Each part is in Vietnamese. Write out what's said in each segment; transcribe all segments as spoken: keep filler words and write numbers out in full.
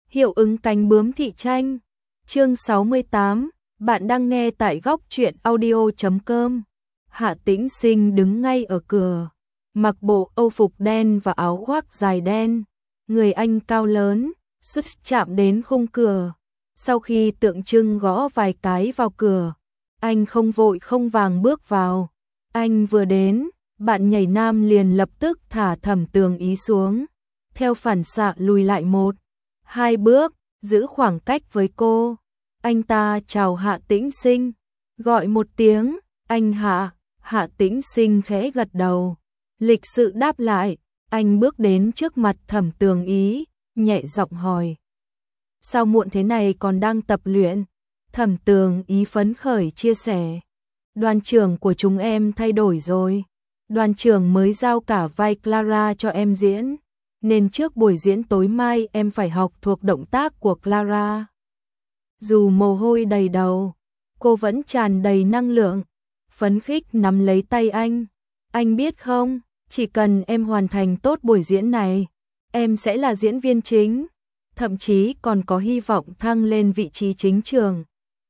Hiệu ứng cánh bướm thị tranh. Chương sáu mươi tám, bạn đang nghe tại góc truyện audio chấm com. Hạ Tĩnh Sinh đứng ngay ở cửa, mặc bộ âu phục đen và áo khoác dài đen. Người anh cao lớn, xuất chạm đến khung cửa. Sau khi tượng trưng gõ vài cái vào cửa, anh không vội không vàng bước vào. Anh vừa đến, bạn nhảy nam liền lập tức thả Thẩm Tường Ý xuống. Theo phản xạ lùi lại một, hai bước, giữ khoảng cách với cô. Anh ta chào Hạ Tĩnh Sinh, gọi một tiếng, anh Hạ. Hạ Tĩnh Sinh khẽ gật đầu, lịch sự đáp lại. Anh bước đến trước mặt Thẩm Tường Ý, nhẹ giọng hỏi: sao muộn thế này còn đang tập luyện? Thẩm Tường Ý phấn khởi chia sẻ: đoàn trưởng của chúng em thay đổi rồi. Đoàn trưởng mới giao cả vai Clara cho em diễn, nên trước buổi diễn tối mai em phải học thuộc động tác của Clara. Dù mồ hôi đầy đầu, cô vẫn tràn đầy năng lượng, phấn khích nắm lấy tay anh. Anh biết không, chỉ cần em hoàn thành tốt buổi diễn này, em sẽ là diễn viên chính, thậm chí còn có hy vọng thăng lên vị trí chính trường.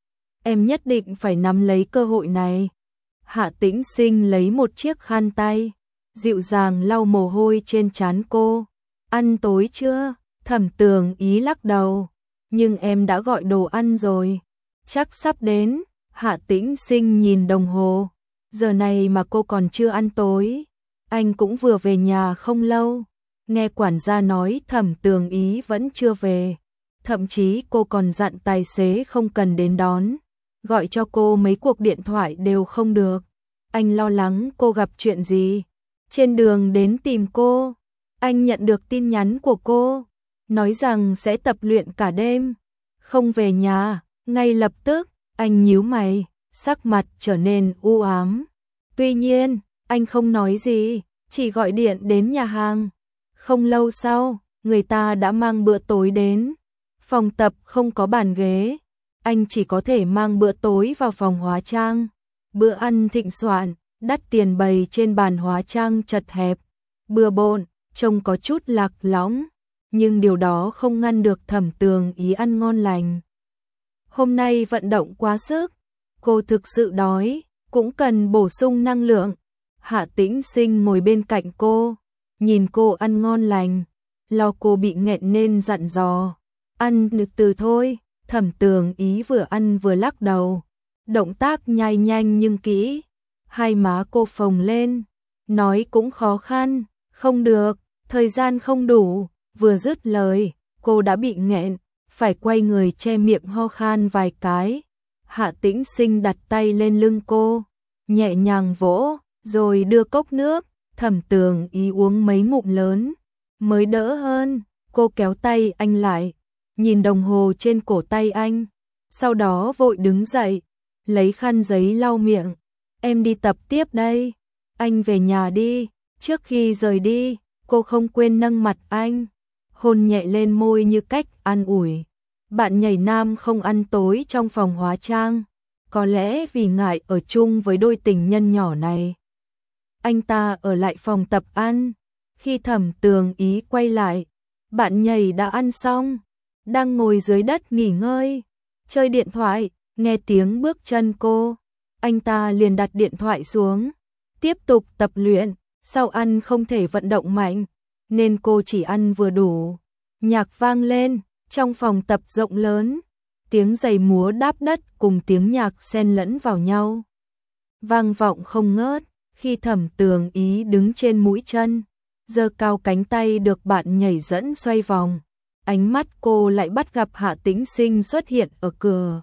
Em nhất định phải nắm lấy cơ hội này. Hạ Tĩnh Sinh lấy một chiếc khăn tay, dịu dàng lau mồ hôi trên trán cô. Ăn tối chưa? Thẩm Tường Ý lắc đầu. Nhưng em đã gọi đồ ăn rồi. Chắc sắp đến. Hạ Tĩnh Sinh nhìn đồng hồ. Giờ này mà cô còn chưa ăn tối. Anh cũng vừa về nhà không lâu. Nghe quản gia nói Thẩm Tường Ý vẫn chưa về. Thậm chí cô còn dặn tài xế không cần đến đón. Gọi cho cô mấy cuộc điện thoại đều không được. Anh lo lắng cô gặp chuyện gì. Trên đường đến tìm cô, anh nhận được tin nhắn của cô, nói rằng sẽ tập luyện cả đêm, không về nhà. Ngay lập tức, anh nhíu mày, sắc mặt trở nên u ám. Tuy nhiên, anh không nói gì, chỉ gọi điện đến nhà hàng. Không lâu sau, người ta đã mang bữa tối đến. Phòng tập không có bàn ghế, anh chỉ có thể mang bữa tối vào phòng hóa trang. Bữa ăn thịnh soạn, đắt tiền bày trên bàn hóa trang chật hẹp, bừa bộn, trông có chút lạc lõng, nhưng điều đó không ngăn được Thẩm Tường Ý ăn ngon lành. Hôm nay vận động quá sức, cô thực sự đói, cũng cần bổ sung năng lượng. Hạ Tĩnh Sinh ngồi bên cạnh cô, nhìn cô ăn ngon lành, lo cô bị nghẹn nên dặn dò: ăn từ từ thôi. Thẩm Tường Ý vừa ăn vừa lắc đầu, động tác nhai nhanh nhưng kỹ. Hai má cô phồng lên, nói cũng khó khăn: không được, thời gian không đủ. Vừa dứt lời, cô đã bị nghẹn, phải quay người che miệng ho khan vài cái. Hạ Tĩnh Sinh đặt tay lên lưng cô, nhẹ nhàng vỗ, rồi đưa cốc nước. Thẩm Tường Ý uống mấy ngụm lớn, mới đỡ hơn. Cô kéo tay anh lại, nhìn đồng hồ trên cổ tay anh, sau đó vội đứng dậy, lấy khăn giấy lau miệng. Em đi tập tiếp đây, anh về nhà đi. Trước khi rời đi, cô không quên nâng mặt anh, hôn nhẹ lên môi như cách an ủi. Bạn nhảy nam không ăn tối trong phòng hóa trang, có lẽ vì ngại ở chung với đôi tình nhân nhỏ này. Anh ta ở lại phòng tập ăn. Khi Thẩm Tường Ý quay lại, bạn nhảy đã ăn xong, đang ngồi dưới đất nghỉ ngơi, chơi điện thoại. Nghe tiếng bước chân cô, anh ta liền đặt điện thoại xuống, tiếp tục tập luyện. Sau ăn không thể vận động mạnh, nên cô chỉ ăn vừa đủ. Nhạc vang lên, trong phòng tập rộng lớn, tiếng giày múa đáp đất cùng tiếng nhạc xen lẫn vào nhau, vang vọng không ngớt. Khi Thẩm Tường Ý đứng trên mũi chân, giơ cao cánh tay được bạn nhảy dẫn xoay vòng, ánh mắt cô lại bắt gặp Hạ Tĩnh Sinh xuất hiện ở cửa.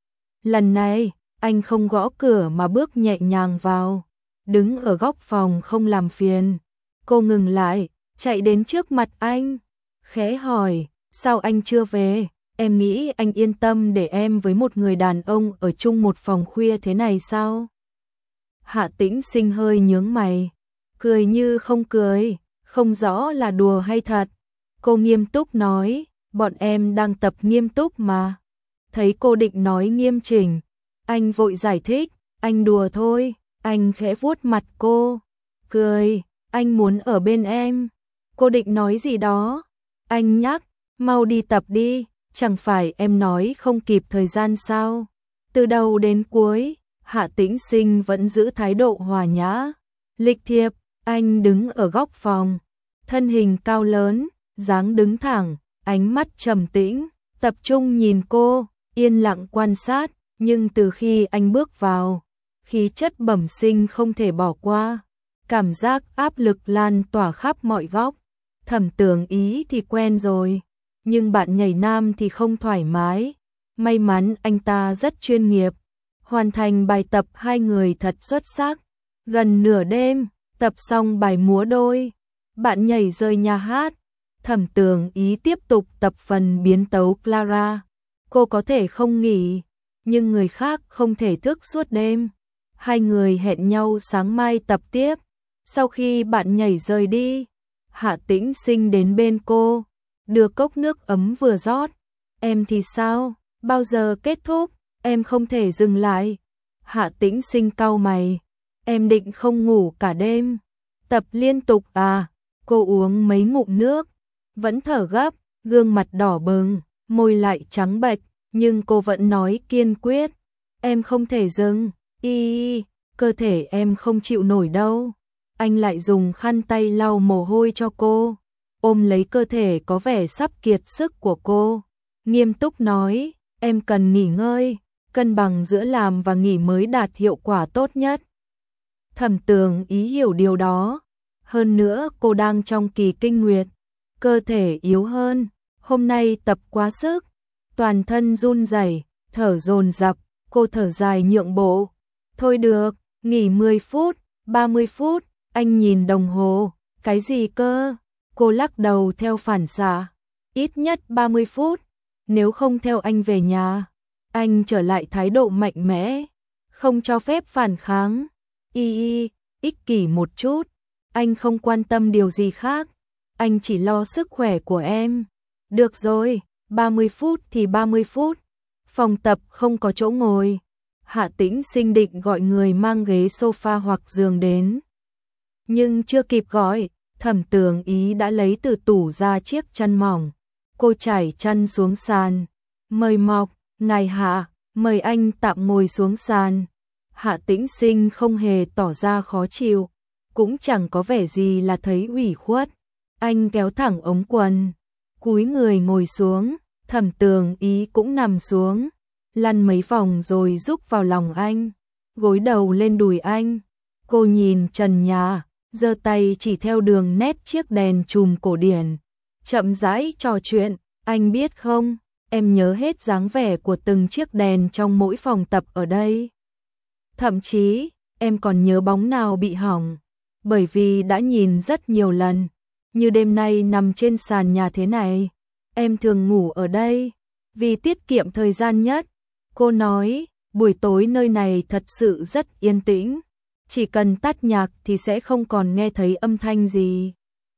Lần này, anh không gõ cửa mà bước nhẹ nhàng vào, đứng ở góc phòng không làm phiền. Cô ngừng lại, chạy đến trước mặt anh, khẽ hỏi: sao anh chưa về? Em nghĩ anh yên tâm để em với một người đàn ông ở chung một phòng khuya thế này sao? Hạ Tĩnh Sinh hơi nhướng mày, cười như không cười, không rõ là đùa hay thật. Cô nghiêm túc nói: bọn em đang tập nghiêm túc mà. Thấy cô định nói nghiêm chỉnh, anh vội giải thích: anh đùa thôi. Anh khẽ vuốt mặt cô, cười: anh muốn ở bên em. Cô định nói gì đó, anh nhắc, Mau đi tập đi, chẳng phải em nói không kịp thời gian sao? Từ đầu đến cuối, Hạ Tĩnh Sinh vẫn giữ thái độ hòa nhã, lịch thiệp. Anh đứng ở góc phòng, thân hình cao lớn, dáng đứng thẳng, ánh mắt trầm tĩnh, tập trung nhìn cô, yên lặng quan sát, nhưng từ khi anh bước vào, khí chất bẩm sinh không thể bỏ qua, cảm giác áp lực lan tỏa khắp mọi góc. Thẩm Tường Ý thì quen rồi, nhưng bạn nhảy nam thì không thoải mái. May mắn anh ta rất chuyên nghiệp, hoàn thành bài tập hai người thật xuất sắc. Gần nửa đêm, tập xong bài múa đôi, bạn nhảy rời nhà hát. Thẩm Tường Ý tiếp tục tập phần biến tấu Clara. Cô có thể không nghỉ, nhưng người khác không thể thức suốt đêm. Hai người hẹn nhau sáng mai tập tiếp. Sau khi bạn nhảy rời đi, Hạ Tĩnh Sinh đến bên cô, đưa cốc nước ấm vừa rót. Em thì sao? Bao giờ kết thúc? Em không thể dừng lại. Hạ Tĩnh Sinh cau mày. Em định không ngủ cả đêm. Tập liên tục à? Cô uống mấy ngụm nước, vẫn thở gấp, gương mặt đỏ bừng, môi lại trắng bệch, nhưng cô vẫn nói kiên quyết. Em không thể dừng, y, cơ thể em không chịu nổi đâu. Anh lại dùng khăn tay lau mồ hôi cho cô, ôm lấy cơ thể có vẻ sắp kiệt sức của cô. Nghiêm túc nói, em cần nghỉ ngơi, cân bằng giữa làm và nghỉ mới đạt hiệu quả tốt nhất. Thẩm Tường Ý hiểu điều đó. Hơn nữa cô đang trong kỳ kinh nguyệt, cơ thể yếu hơn, hôm nay tập quá sức, toàn thân run rẩy, thở dồn dập, cô thở dài nhượng bộ. Thôi được, nghỉ mười phút, ba mươi phút, anh nhìn đồng hồ, cái gì cơ? Cô lắc đầu theo phản xạ, ít nhất ba mươi phút, nếu không theo anh về nhà. Anh trở lại thái độ mạnh mẽ, không cho phép phản kháng. Y y, ích kỷ một chút. Anh không quan tâm điều gì khác, anh chỉ lo sức khỏe của em. Được rồi, ba mươi phút thì ba mươi phút. Phòng tập không có chỗ ngồi. Hạ Tĩnh Sinh định gọi người mang ghế sofa hoặc giường đến. Nhưng chưa kịp gọi, Thẩm Tường Ý đã lấy từ tủ ra chiếc chăn mỏng. Cô trải chăn xuống sàn. Mời Mọc, ngài Hạ, mời anh tạm ngồi xuống sàn. Hạ Tĩnh Sinh không hề tỏ ra khó chịu, cũng chẳng có vẻ gì là thấy ủy khuất. Anh kéo thẳng ống quần, cúi người ngồi xuống. Thẩm Tường Ý cũng nằm xuống, lăn mấy vòng rồi rúc vào lòng anh, gối đầu lên đùi anh. Cô nhìn trần nhà, giơ tay chỉ theo đường nét chiếc đèn chùm cổ điển, chậm rãi trò chuyện. Anh biết không, em nhớ hết dáng vẻ của từng chiếc đèn trong mỗi phòng tập ở đây. Thậm chí, em còn nhớ bóng nào bị hỏng, bởi vì đã nhìn rất nhiều lần. Như đêm nay nằm trên sàn nhà thế này, em thường ngủ ở đây, vì tiết kiệm thời gian nhất. Cô nói, buổi tối nơi này thật sự rất yên tĩnh, chỉ cần tắt nhạc thì sẽ không còn nghe thấy âm thanh gì.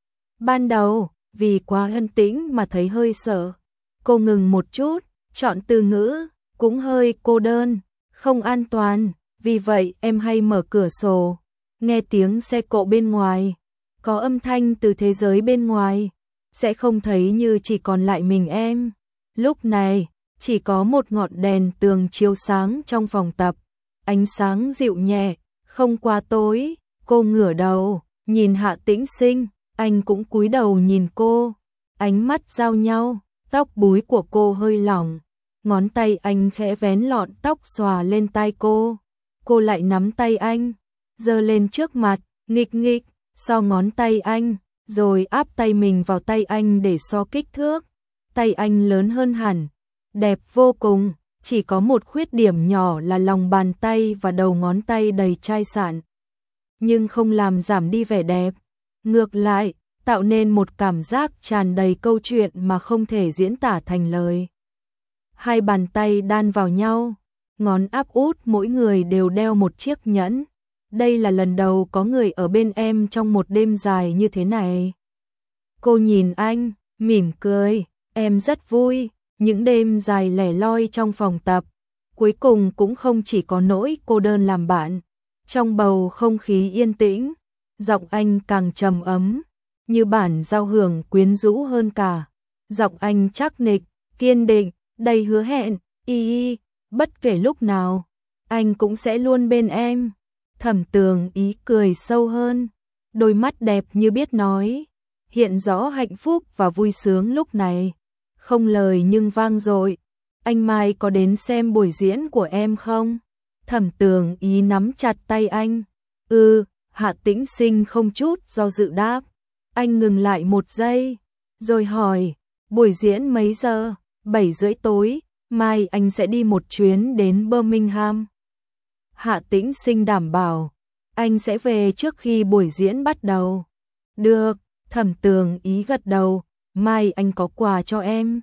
Ban đầu, vì quá yên tĩnh mà thấy hơi sợ. Cô ngừng một chút, chọn từ ngữ, cũng hơi cô đơn, không an toàn. Vì vậy em hay mở cửa sổ, nghe tiếng xe cộ bên ngoài, có âm thanh từ thế giới bên ngoài, sẽ không thấy như chỉ còn lại mình em. Lúc này, chỉ có một ngọn đèn tường chiếu sáng trong phòng tập, ánh sáng dịu nhẹ, không quá tối. Cô ngửa đầu, nhìn Hạ Tĩnh Sinh, anh cũng cúi đầu nhìn cô, ánh mắt giao nhau, tóc búi của cô hơi lỏng, ngón tay anh khẽ vén lọn tóc xòa lên tai cô. Cô lại nắm tay anh, giơ lên trước mặt, nghịch nghịch, so ngón tay anh, rồi áp tay mình vào tay anh để so kích thước. Tay anh lớn hơn hẳn, đẹp vô cùng, chỉ có một khuyết điểm nhỏ là lòng bàn tay và đầu ngón tay đầy chai sạn. Nhưng không làm giảm đi vẻ đẹp, ngược lại, tạo nên một cảm giác tràn đầy câu chuyện mà không thể diễn tả thành lời. Hai bàn tay đan vào nhau, ngón áp út mỗi người đều đeo một chiếc nhẫn. Đây là lần đầu có người ở bên em trong một đêm dài như thế này. Cô nhìn anh, mỉm cười, em rất vui. Những đêm dài lẻ loi trong phòng tập, cuối cùng cũng không chỉ có nỗi cô đơn làm bạn. Trong bầu không khí yên tĩnh, giọng anh càng trầm ấm, như bản giao hưởng quyến rũ hơn cả. Giọng anh chắc nịch, kiên định, đầy hứa hẹn, y y, bất kể lúc nào, anh cũng sẽ luôn bên em. Thẩm Tường Ý cười sâu hơn, đôi mắt đẹp như biết nói, hiện rõ hạnh phúc và vui sướng lúc này, không lời nhưng vang dội. Anh mai có đến xem buổi diễn của em không? Thẩm Tường Ý nắm chặt tay anh. Ừ, Hạ Tĩnh Sinh không chút do dự đáp. Anh ngừng lại một giây, rồi hỏi, buổi diễn mấy giờ? Bảy rưỡi tối, mai anh sẽ đi một chuyến đến Birmingham. Hạ Tĩnh Sinh đảm bảo, anh sẽ về trước khi buổi diễn bắt đầu. Được, Thẩm Tường Ý gật đầu, mai anh có quà cho em.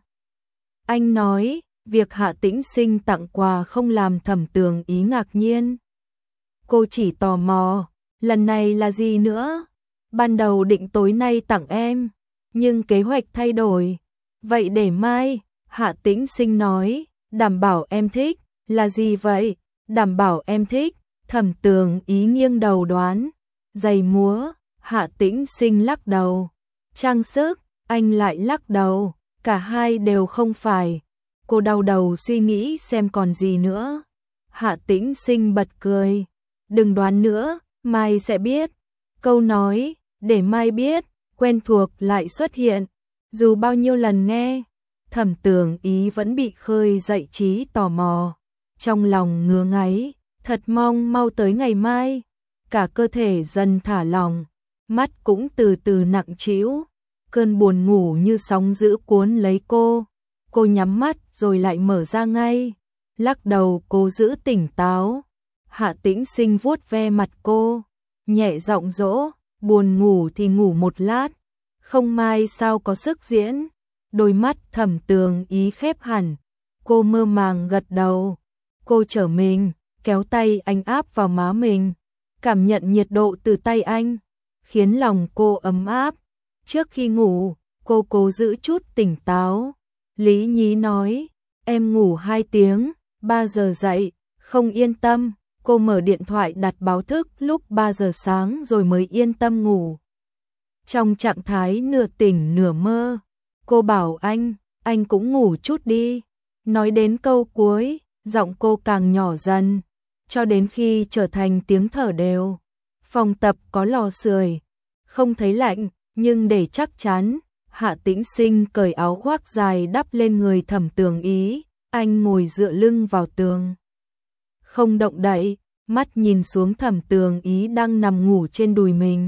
Anh nói, việc Hạ Tĩnh Sinh tặng quà không làm Thẩm Tường Ý ngạc nhiên. Cô chỉ tò mò, lần này là gì nữa? Ban đầu định tối nay tặng em, nhưng kế hoạch thay đổi. Vậy để mai, Hạ Tĩnh Sinh nói, đảm bảo em thích. Là gì vậy? Đảm bảo em thích. Thẩm Tường Ý nghiêng đầu đoán. Giày múa. Hạ Tĩnh Sinh lắc đầu. Trang sức. Anh lại lắc đầu. Cả hai đều không phải. Cô đau đầu suy nghĩ xem còn gì nữa. Hạ Tĩnh Sinh bật cười. Đừng đoán nữa, mai sẽ biết. Câu nói, để mai biết, quen thuộc lại xuất hiện. Dù bao nhiêu lần nghe, Thẩm Tường Ý vẫn bị khơi dậy trí tò mò. Trong lòng ngứa ngáy, thật mong mau tới ngày mai. Cả cơ thể dần thả lỏng, mắt cũng từ từ nặng trĩu. Cơn buồn ngủ như sóng dữ cuốn lấy cô. Cô nhắm mắt rồi lại mở ra ngay. Lắc đầu cố giữ tỉnh táo. Hạ Tĩnh Sinh vuốt ve mặt cô, nhẹ giọng dỗ, buồn ngủ thì ngủ một lát, không mai sao có sức diễn. Đôi mắt Thẩm Tường Ý khép hẳn, cô mơ màng gật đầu. Cô trở mình, kéo tay anh áp vào má mình, cảm nhận nhiệt độ từ tay anh, khiến lòng cô ấm áp. Trước khi ngủ, cô cố giữ chút tỉnh táo. Lý Nhí nói, em ngủ hai tiếng, ba giờ dậy, không yên tâm. Cô mở điện thoại đặt báo thức lúc ba giờ sáng rồi mới yên tâm ngủ. Trong trạng thái nửa tỉnh nửa mơ, cô bảo anh, anh cũng ngủ chút đi. Nói đến câu cuối, giọng cô càng nhỏ dần, cho đến khi trở thành tiếng thở đều. Phòng tập có lò sưởi, không thấy lạnh, nhưng để chắc chắn, Hạ Tĩnh Sinh cởi áo khoác dài đắp lên người Thẩm Tường Ý, anh ngồi dựa lưng vào tường. Không động đậy, mắt nhìn xuống Thẩm Tường Ý đang nằm ngủ trên đùi mình.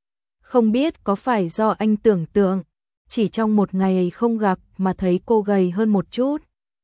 Không biết có phải do anh tưởng tượng, chỉ trong một ngày không gặp mà thấy cô gầy hơn một chút.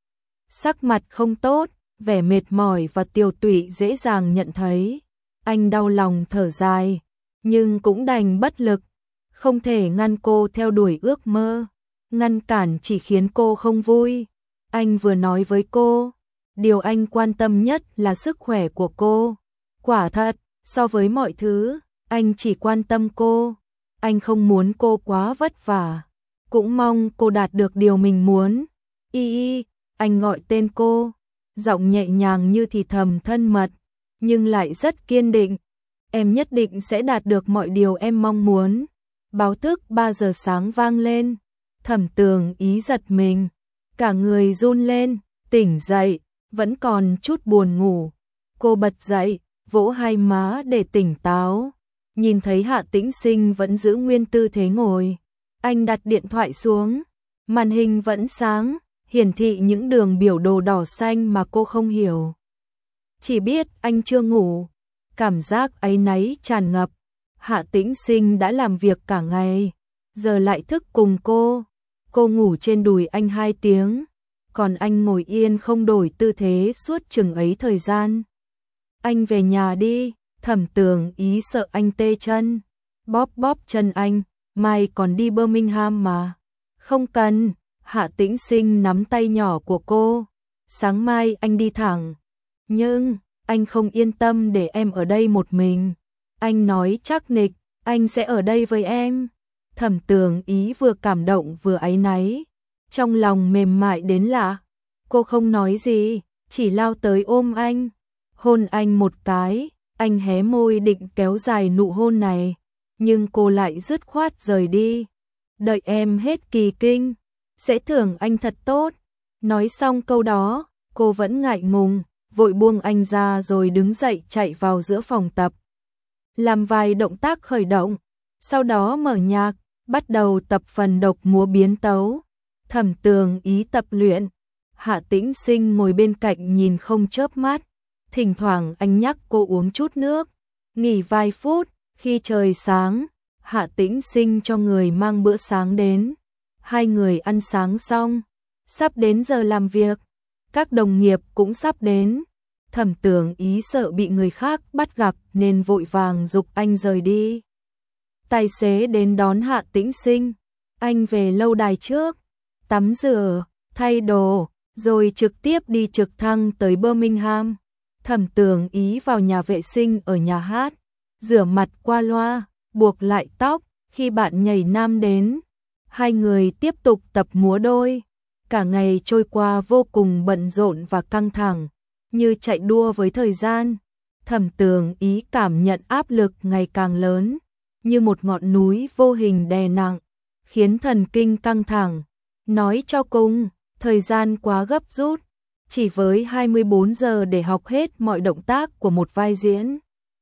Sắc mặt không tốt, vẻ mệt mỏi và tiều tụy dễ dàng nhận thấy. Anh đau lòng thở dài, nhưng cũng đành bất lực, không thể ngăn cô theo đuổi ước mơ. Ngăn cản chỉ khiến cô không vui. Anh vừa nói với cô, điều anh quan tâm nhất là sức khỏe của cô. Quả thật, so với mọi thứ, anh chỉ quan tâm cô. Anh không muốn cô quá vất vả, cũng mong cô đạt được điều mình muốn. Y y, anh gọi tên cô, giọng nhẹ nhàng như thì thầm thân mật, nhưng lại rất kiên định. Em nhất định sẽ đạt được mọi điều em mong muốn. Báo thức ba giờ sáng vang lên, Thẩm Tường Ý giật mình, cả người run lên, tỉnh dậy, vẫn còn chút buồn ngủ. Cô bật dậy, vỗ hai má để tỉnh táo, nhìn thấy Hạ Tĩnh Sinh vẫn giữ nguyên tư thế ngồi. Anh đặt điện thoại xuống, màn hình vẫn sáng, hiển thị những đường biểu đồ đỏ xanh mà cô không hiểu. Chỉ biết anh chưa ngủ, cảm giác áy náy tràn ngập. Hạ Tĩnh Sinh đã làm việc cả ngày, giờ lại thức cùng cô. Cô ngủ trên đùi anh hai tiếng, còn anh ngồi yên không đổi tư thế suốt chừng ấy thời gian. Anh về nhà đi, Thẩm Tường Ý sợ anh tê chân, bóp bóp chân anh, mai còn đi Birmingham mà. Không cần, Hạ Tĩnh Sinh nắm tay nhỏ của cô, sáng mai anh đi thẳng. Nhưng, anh không yên tâm để em ở đây một mình. Anh nói chắc nịch, anh sẽ ở đây với em. Thẩm Tường Ý vừa cảm động vừa áy náy, trong lòng mềm mại đến lạ. Cô không nói gì, chỉ lao tới ôm anh, hôn anh một cái. Anh hé môi định kéo dài nụ hôn này, nhưng cô lại dứt khoát rời đi. Đợi em hết kỳ kinh. sẽ thưởng anh thật tốt. Nói xong câu đó, cô vẫn ngại ngùng, vội buông anh ra rồi đứng dậy chạy vào giữa phòng tập. Làm vài động tác khởi động, sau đó mở nhạc, bắt đầu tập phần độc múa biến tấu. Thẩm Tường Ý tập luyện, Hạ Tĩnh Sinh ngồi bên cạnh nhìn không chớp mắt, thỉnh thoảng anh nhắc cô uống chút nước, nghỉ vài phút, khi trời sáng, Hạ Tĩnh Sinh cho người mang bữa sáng đến. Hai người ăn sáng xong, sắp đến giờ làm việc, các đồng nghiệp cũng sắp đến. Thẩm Tường Ý sợ bị người khác bắt gặp nên vội vàng giục anh rời đi. Tài xế đến đón Hạ Tĩnh Sinh, anh về lâu đài trước, tắm rửa, thay đồ, rồi trực tiếp đi trực thăng tới Birmingham. Thẩm Tường Ý vào nhà vệ sinh ở nhà hát, rửa mặt qua loa, buộc lại tóc, khi bạn nhảy nam đến, hai người tiếp tục tập múa đôi. Cả ngày trôi qua vô cùng bận rộn và căng thẳng, như chạy đua với thời gian. Thẩm Tường Ý cảm nhận áp lực ngày càng lớn, như một ngọn núi vô hình đè nặng, khiến thần kinh căng thẳng. Nói cho cùng, thời gian quá gấp rút, chỉ với hai mươi bốn giờ để học hết mọi động tác của một vai diễn.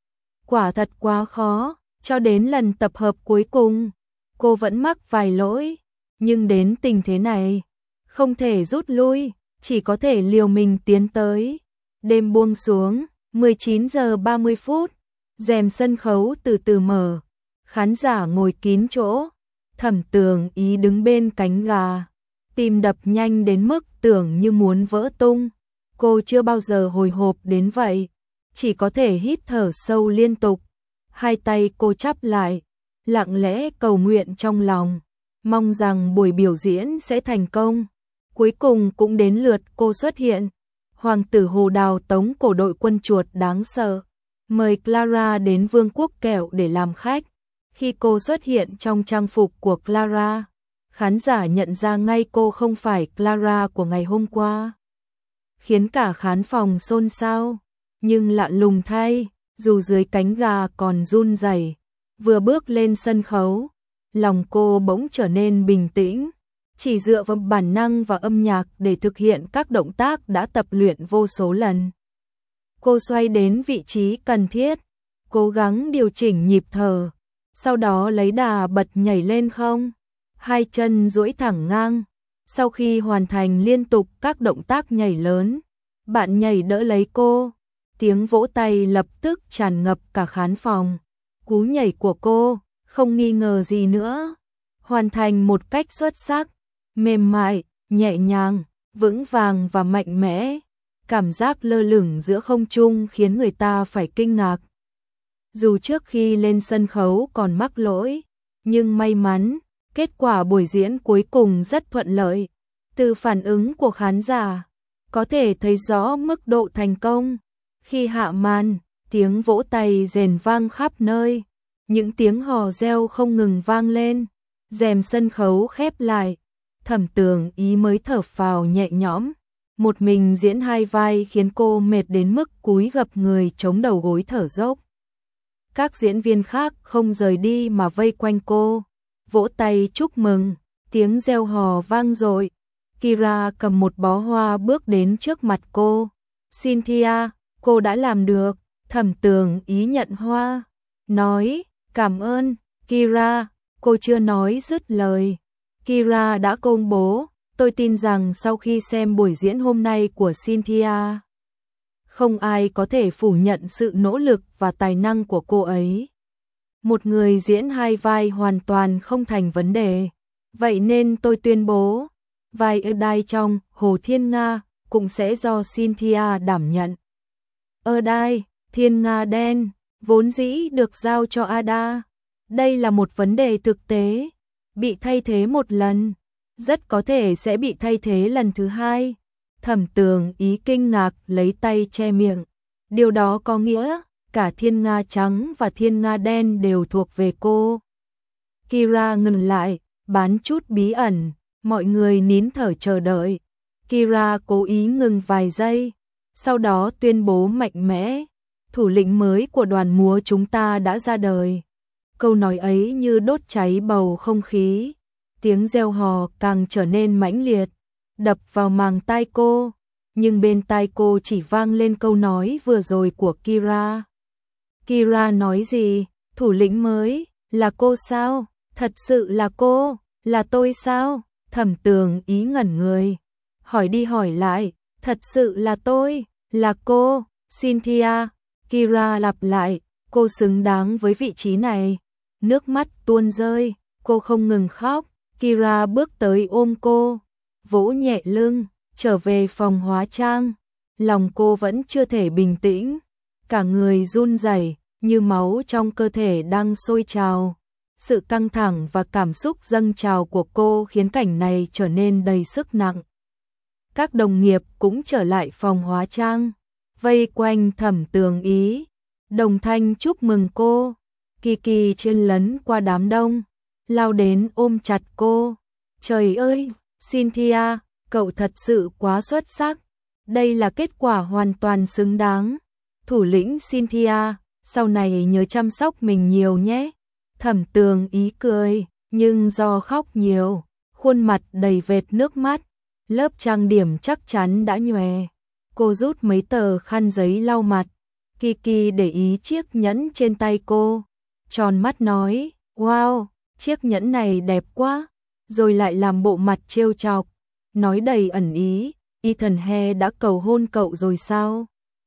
Quả thật quá khó, cho đến lần tập hợp cuối cùng, cô vẫn mắc vài lỗi, nhưng đến tình thế này, không thể rút lui, chỉ có thể liều mình tiến tới. Đêm buông xuống, mười chín giờ ba mươi phút, rèm sân khấu từ từ mở, khán giả ngồi kín chỗ. Thẩm Tường Ý đứng bên cánh gà, tim đập nhanh đến mức tưởng như muốn vỡ tung. Cô chưa bao giờ hồi hộp đến vậy, chỉ có thể hít thở sâu liên tục. Hai tay cô chắp lại, lặng lẽ cầu nguyện trong lòng, mong rằng buổi biểu diễn sẽ thành công. Cuối cùng cũng đến lượt cô xuất hiện. Hoàng tử Hồ Đào tống cổ đội quân chuột đáng sợ, mời Clara đến Vương quốc kẹo để làm khách. Khi cô xuất hiện trong trang phục của Clara, khán giả nhận ra ngay cô không phải Clara của ngày hôm qua, khiến cả khán phòng xôn xao. Nhưng lạ lùng thay, dù dưới cánh gà còn run rẩy, vừa bước lên sân khấu, lòng cô bỗng trở nên bình tĩnh, chỉ dựa vào bản năng và âm nhạc để thực hiện các động tác đã tập luyện vô số lần. Cô xoay đến vị trí cần thiết, cố gắng điều chỉnh nhịp thở, sau đó lấy đà bật nhảy lên không, hai chân duỗi thẳng ngang. Sau khi hoàn thành liên tục các động tác nhảy lớn, bạn nhảy đỡ lấy cô, tiếng vỗ tay lập tức tràn ngập cả khán phòng. Cú nhảy của cô, không nghi ngờ gì nữa, hoàn thành một cách xuất sắc, mềm mại, nhẹ nhàng, vững vàng và mạnh mẽ. Cảm giác lơ lửng giữa không trung khiến người ta phải kinh ngạc. Dù trước khi lên sân khấu còn mắc lỗi, nhưng may mắn, kết quả buổi diễn cuối cùng rất thuận lợi. Từ phản ứng của khán giả, có thể thấy rõ mức độ thành công. Khi hạ màn, tiếng vỗ tay rền vang khắp nơi, những tiếng hò reo không ngừng vang lên, rèm sân khấu khép lại, Thẩm Tường Ý mới thở phào nhẹ nhõm. Một mình diễn hai vai khiến cô mệt đến mức cúi gập người chống đầu gối thở dốc. Các diễn viên khác không rời đi mà vây quanh cô, vỗ tay chúc mừng, tiếng reo hò vang dội. Kira cầm một bó hoa bước đến trước mặt cô. Cynthia, cô đã làm được. Thẩm Tường Ý nhận hoa, nói, cảm ơn, Kira. Cô chưa nói dứt lời, Kira đã công bố, tôi tin rằng sau khi xem buổi diễn hôm nay của Cynthia, không ai có thể phủ nhận sự nỗ lực và tài năng của cô ấy. Một người diễn hai vai hoàn toàn không thành vấn đề. Vậy nên tôi tuyên bố, vai Erdai trong Hồ Thiên Nga cũng sẽ do Cynthia đảm nhận. Erdai, Thiên Nga đen, vốn dĩ được giao cho Ada. Đây là một vấn đề thực tế, bị thay thế một lần, rất có thể sẽ bị thay thế lần thứ hai. Thẩm Tường Ý kinh ngạc lấy tay che miệng. Điều đó có nghĩa, cả Thiên Nga trắng và Thiên Nga đen đều thuộc về cô. Kira ngừng lại, bán chút bí ẩn, mọi người nín thở chờ đợi. Kira cố ý ngừng vài giây, sau đó tuyên bố mạnh mẽ, thủ lĩnh mới của đoàn múa chúng ta đã ra đời. Câu nói ấy như đốt cháy bầu không khí. Tiếng reo hò càng trở nên mãnh liệt, đập vào màng tai cô, nhưng bên tai cô chỉ vang lên câu nói vừa rồi của Kira. Kira nói gì? Thủ lĩnh mới, là cô sao? Thật sự là cô, là tôi sao? Thẩm Tường Ý ngẩn người, hỏi đi hỏi lại, thật sự là tôi, là cô, Cynthia. Kira lặp lại, cô xứng đáng với vị trí này. Nước mắt tuôn rơi, cô không ngừng khóc. Kira bước tới ôm cô, vỗ nhẹ lưng, trở về phòng hóa trang. Lòng cô vẫn chưa thể bình tĩnh, cả người run rẩy, như máu trong cơ thể đang sôi trào. Sự căng thẳng và cảm xúc dâng trào của cô khiến cảnh này trở nên đầy sức nặng. Các đồng nghiệp cũng trở lại phòng hóa trang, vây quanh Thẩm Tường Ý, đồng thanh chúc mừng cô. Kiki chen lấn qua đám đông, lao đến ôm chặt cô. Trời ơi, Cynthia, cậu thật sự quá xuất sắc. Đây là kết quả hoàn toàn xứng đáng. Thủ lĩnh Cynthia, sau này nhớ chăm sóc mình nhiều nhé. Thẩm Tường Ý cười, nhưng do khóc nhiều, khuôn mặt đầy vệt nước mắt, lớp trang điểm chắc chắn đã nhòe. Cô rút mấy tờ khăn giấy lau mặt. Kiki để ý chiếc nhẫn trên tay cô, tròn mắt nói, wow, chiếc nhẫn này đẹp quá, rồi lại làm bộ mặt trêu chọc, nói đầy ẩn ý, Ethan He đã cầu hôn cậu rồi sao?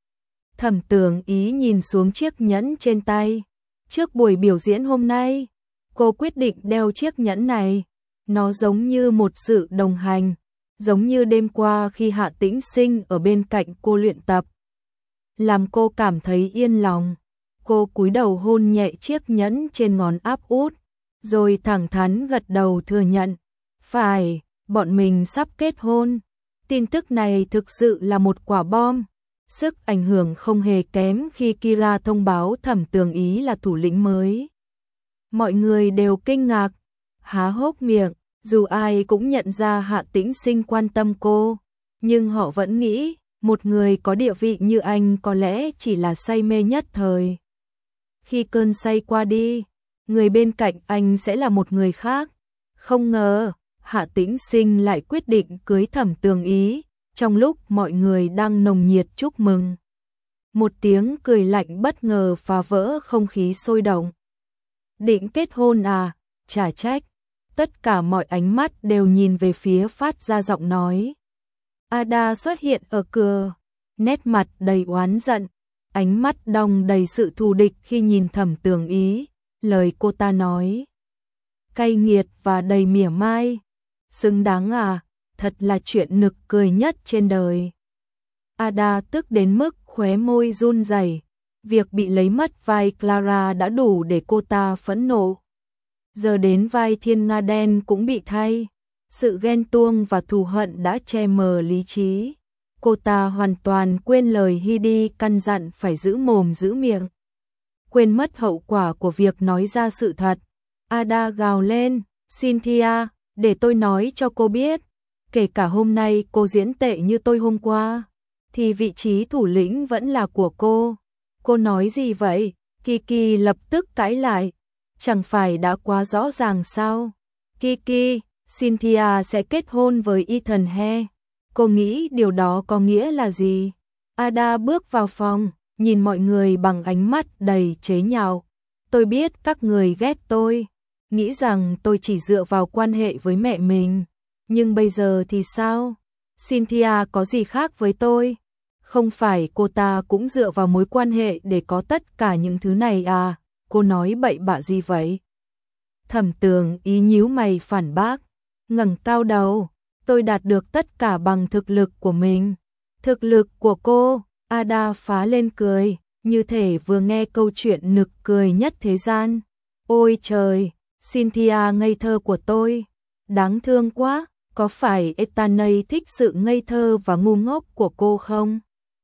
Thẩm Tường Ý nhìn xuống chiếc nhẫn trên tay. Trước buổi biểu diễn hôm nay, cô quyết định đeo chiếc nhẫn này. Nó giống như một sự đồng hành, giống như đêm qua khi Hạ Tĩnh Sinh ở bên cạnh cô luyện tập, làm cô cảm thấy yên lòng. Cô cúi đầu hôn nhẹ chiếc nhẫn trên ngón áp út, rồi thẳng thắn gật đầu thừa nhận. Phải, bọn mình sắp kết hôn. Tin tức này thực sự là một quả bom. Sức ảnh hưởng không hề kém khi Kira thông báo Thẩm Tường Ý là thủ lĩnh mới. Mọi người đều kinh ngạc, há hốc miệng, dù ai cũng nhận ra Hạ Tĩnh Sinh quan tâm cô, nhưng họ vẫn nghĩ, một người có địa vị như anh có lẽ chỉ là say mê nhất thời. Khi cơn say qua đi, người bên cạnh anh sẽ là một người khác. Không ngờ, Hạ Tĩnh Sinh lại quyết định cưới Thẩm Tường Ý, trong lúc mọi người đang nồng nhiệt chúc mừng. Một tiếng cười lạnh bất ngờ phá vỡ không khí sôi động. Định kết hôn à? Chả trách. Tất cả mọi ánh mắt đều nhìn về phía phát ra giọng nói. Ada xuất hiện ở cửa, nét mặt đầy oán giận, ánh mắt đong đầy sự thù địch khi nhìn Thẩm Tường Ý. Lời cô ta nói cay nghiệt và đầy mỉa mai. Xứng đáng à? Thật là chuyện nực cười nhất trên đời. Ada tức đến mức khóe môi run rẩy. Việc bị lấy mất vai Clara đã đủ để cô ta phẫn nộ. Giờ đến vai Thiên Nga Đen cũng bị thay. Sự ghen tuông và thù hận đã che mờ lý trí. Cô ta hoàn toàn quên lời Heidi căn dặn phải giữ mồm giữ miệng. Quên mất hậu quả của việc nói ra sự thật. Ada gào lên, Cynthia, để tôi nói cho cô biết. Kể cả hôm nay cô diễn tệ như tôi hôm qua, thì vị trí thủ lĩnh vẫn là của cô. Cô nói gì vậy? Kiki lập tức cãi lại. Chẳng phải đã quá rõ ràng sao? Kiki, Cynthia sẽ kết hôn với Ethan He. Cô nghĩ điều đó có nghĩa là gì? Ada bước vào phòng, nhìn mọi người bằng ánh mắt đầy chế nhạo. Tôi biết các người ghét tôi, nghĩ rằng tôi chỉ dựa vào quan hệ với mẹ mình. Nhưng bây giờ thì sao? Cynthia có gì khác với tôi? Không phải cô ta cũng dựa vào mối quan hệ để có tất cả những thứ này à? Cô nói bậy bạ gì vậy? Thẩm Tường Ý nhíu mày phản bác, ngẩng cao đầu. Tôi đạt được tất cả bằng thực lực của mình. Thực lực của cô? Ada phá lên cười, như thể vừa nghe câu chuyện nực cười nhất thế gian. Ôi trời, Cynthia ngây thơ của tôi. Đáng thương quá, có phải Etanay thích sự ngây thơ và ngu ngốc của cô không?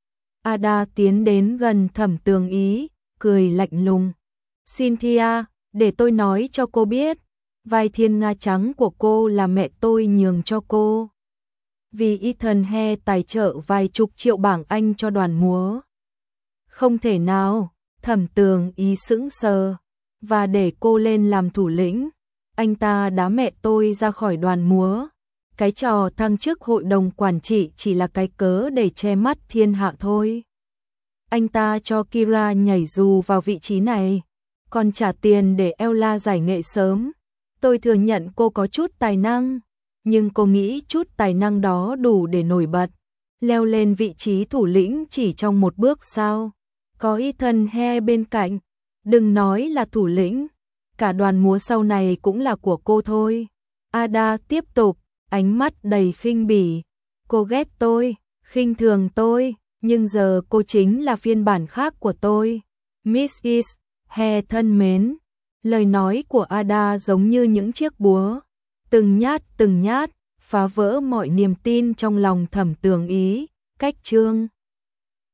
Ada tiến đến gần Thẩm Tường Ý, cười lạnh lùng. Cynthia, để tôi nói cho cô biết, vai Thiên Nga trắng của cô là mẹ tôi nhường cho cô. Vì Ethan He tài trợ vài chục triệu bảng Anh cho đoàn múa. Không thể nào, Thẩm Tường Ý sững sờ. Và để cô lên làm thủ lĩnh, Anh ta đá mẹ tôi ra khỏi đoàn múa. Cái trò thăng chức hội đồng quản trị chỉ là cái cớ để che mắt thiên hạ thôi. Anh ta cho Kira nhảy dù vào vị trí này, còn trả tiền để Ella giải nghệ sớm. Tôi thừa nhận cô có chút tài năng, nhưng cô nghĩ chút tài năng đó đủ để nổi bật, leo lên vị trí thủ lĩnh chỉ trong một bước sao? Có Ethan He bên cạnh, đừng nói là thủ lĩnh, cả đoàn múa sau này cũng là của cô thôi. Ada tiếp tục, ánh mắt đầy khinh bỉ. Cô ghét tôi, khinh thường tôi, nhưng giờ cô chính là phiên bản khác của tôi. missus He thân mến, lời nói của Ada giống như những chiếc búa, từng nhát từng nhát, phá vỡ mọi niềm tin trong lòng Thẩm Tường Ý. Cách chương